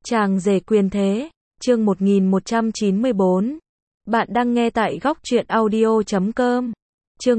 Chàng rể quyền thế, chương 1194. Bạn đang nghe tại góc truyện audio.com. Chương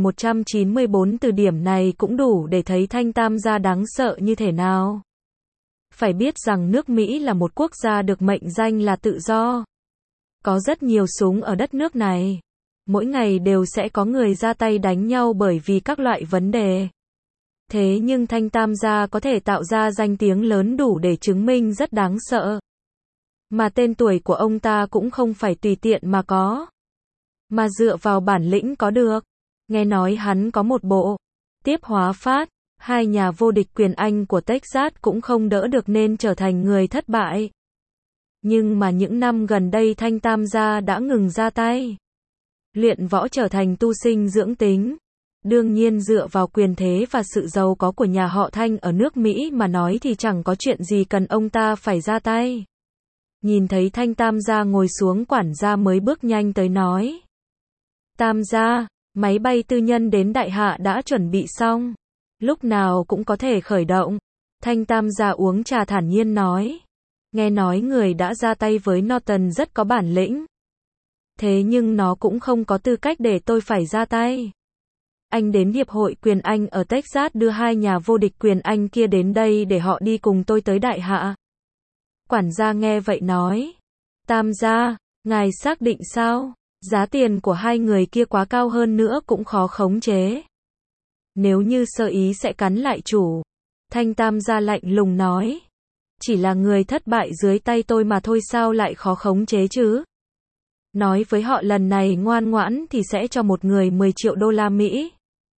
1194. Từ điểm này cũng đủ để thấy Thanh Tam gia đáng sợ như thế nào. Phải biết rằng nước Mỹ là một quốc gia được mệnh danh là tự do. Có rất nhiều súng ở đất nước này. Mỗi ngày đều sẽ có người ra tay đánh nhau bởi vì các loại vấn đề. Thế nhưng Thanh Tam gia có thể tạo ra danh tiếng lớn đủ để chứng minh rất đáng sợ. Mà tên tuổi của ông ta cũng không phải tùy tiện mà có. Mà dựa vào bản lĩnh có được. Nghe nói hắn có một bộ tiếp hóa phát, hai nhà vô địch quyền Anh của Texas cũng không đỡ được nên trở thành người thất bại. Nhưng mà những năm gần đây Thanh Tam gia đã ngừng ra tay. Luyện võ trở thành tu sinh dưỡng tính. Đương nhiên dựa vào quyền thế và sự giàu có của nhà họ Thanh ở nước Mỹ mà nói thì chẳng có chuyện gì cần ông ta phải ra tay. Nhìn thấy Thanh Tam gia ngồi xuống, quản gia mới bước nhanh tới nói. Tam gia, máy bay tư nhân đến Đại Hạ đã chuẩn bị xong. Lúc nào cũng có thể khởi động. Thanh Tam gia uống trà thản nhiên nói. Nghe nói người đã ra tay với Norton rất có bản lĩnh. Thế nhưng nó cũng không có tư cách để tôi phải ra tay. Anh đến Hiệp hội Quyền Anh ở Texas đưa hai nhà vô địch quyền Anh kia đến đây để họ đi cùng tôi tới Đại Hạ. Quản gia nghe vậy nói. Tam gia, ngài xác định sao? Giá tiền của hai người kia quá cao, hơn nữa cũng khó khống chế. Nếu như sơ ý sẽ cắn lại chủ. Thanh Tam gia lạnh lùng nói. Chỉ là người thất bại dưới tay tôi mà thôi, sao lại khó khống chế chứ? Nói với họ lần này ngoan ngoãn thì sẽ cho một người 10 triệu đô la Mỹ.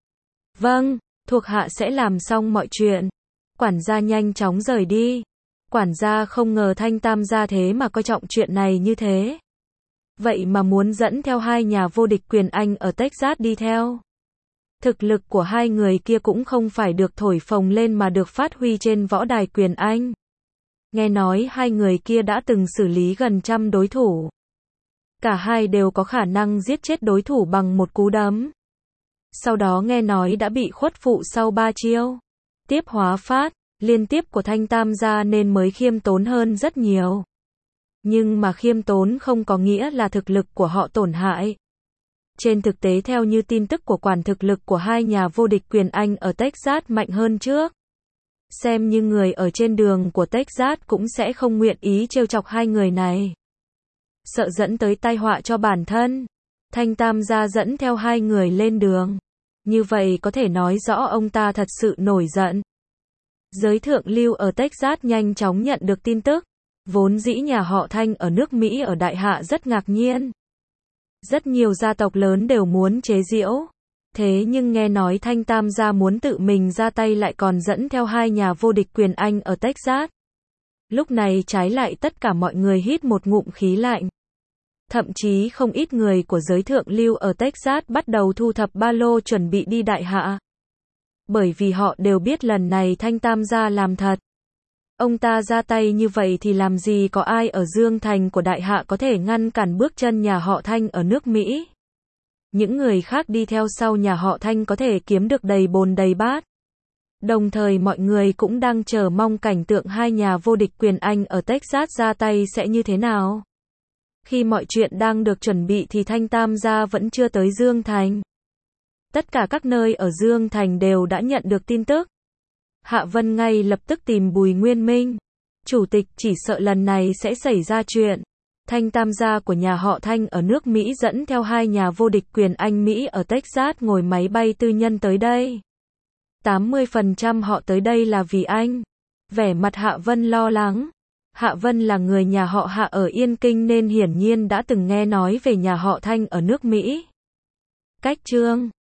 Vâng, thuộc hạ sẽ làm xong mọi chuyện. Quản gia nhanh chóng rời đi. Quản gia không ngờ Thanh Tam gia thế mà coi trọng chuyện này như thế. Vậy mà muốn dẫn theo hai nhà vô địch quyền Anh ở Texas đi theo. Thực lực của hai người kia cũng không phải được thổi phồng lên mà được phát huy trên võ đài quyền Anh. Nghe nói hai người kia đã từng xử lý gần trăm đối thủ. Cả hai đều có khả năng giết chết đối thủ bằng một cú đấm. Sau đó nghe nói đã bị khuất phụ sau 3 chiêu. Tiếp hóa phát, liên tiếp của Thanh Tam gia nên mới khiêm tốn hơn rất nhiều. Nhưng mà khiêm tốn không có nghĩa là thực lực của họ tổn hại. Trên thực tế theo như tin tức của quản, thực lực của hai nhà vô địch quyền Anh ở Texas mạnh hơn trước. Xem như người ở trên đường của Texas cũng sẽ không nguyện ý trêu chọc hai người này. Sợ dẫn tới tai họa cho bản thân. Thanh Tam gia dẫn theo hai người lên đường. Như vậy có thể nói rõ ông ta thật sự nổi giận. Giới thượng lưu ở Texas nhanh chóng nhận được tin tức. Vốn dĩ nhà họ Thanh ở nước Mỹ ở Đại Hạ rất ngạc nhiên. Rất nhiều gia tộc lớn đều muốn chế giễu. Thế nhưng nghe nói Thanh Tam gia muốn tự mình ra tay lại còn dẫn theo hai nhà vô địch quyền Anh ở Texas. Lúc này trái lại tất cả mọi người hít một ngụm khí lạnh. Thậm chí không ít người của giới thượng lưu ở Texas bắt đầu thu thập ba lô chuẩn bị đi Đại Hạ. Bởi vì họ đều biết lần này Thanh Tam gia làm thật. Ông ta ra tay như vậy thì làm gì có ai ở Dương Thành của Đại Hạ có thể ngăn cản bước chân nhà họ Thanh ở nước Mỹ. Những người khác đi theo sau nhà họ Thanh có thể kiếm được đầy bồn đầy bát. Đồng thời mọi người cũng đang chờ mong cảnh tượng hai nhà vô địch quyền Anh ở Texas ra tay sẽ như thế nào. Khi mọi chuyện đang được chuẩn bị thì Thanh Tam gia vẫn chưa tới Dương Thành. Tất cả các nơi ở Dương Thành đều đã nhận được tin tức. Hạ Vân ngay lập tức tìm Bùi Nguyên Minh. Chủ tịch, chỉ sợ lần này sẽ xảy ra chuyện. Thanh Tam gia của nhà họ Thanh ở nước Mỹ dẫn theo hai nhà vô địch quyền Anh Mỹ ở Texas ngồi máy bay tư nhân tới đây. 80% họ tới đây là vì anh. Vẻ mặt Hạ Vân lo lắng. Hạ Vân là người nhà họ Hạ ở Yên Kinh nên hiển nhiên đã từng nghe nói về nhà họ Thanh ở nước Mỹ. Cách chương